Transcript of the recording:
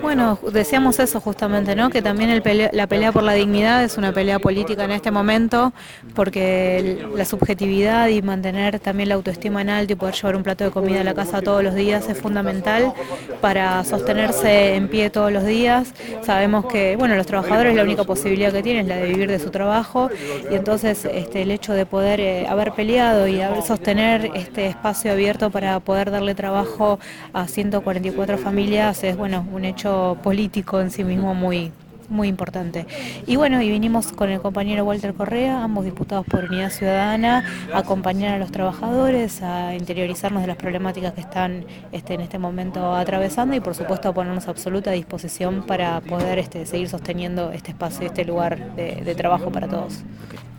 Bueno, decíamos eso justamente, ¿no? Que también la pelea por la dignidad es una pelea política en este momento, porque la subjetividad y mantener también la autoestima en alto y poder llevar un plato de comida a la casa todos los días es fundamental para sostenerse en pie todos los días. Sabemos que, bueno, los trabajadores la única posibilidad que tienen es la de vivir de su trabajo, y entonces el hecho de poder haber peleado y haber sostener este espacio abierto para poder darle trabajo a 144 familias es, bueno, un hecho político en sí mismo muy importante. Y bueno, y vinimos con el compañero Walter Correa, ambos diputados por Unidad Ciudadana, a acompañar a los trabajadores, a interiorizarnos de las problemáticas que están en este momento atravesando, y por supuesto a ponernos a absoluta disposición para poder seguir sosteniendo este espacio, este lugar de trabajo para todos.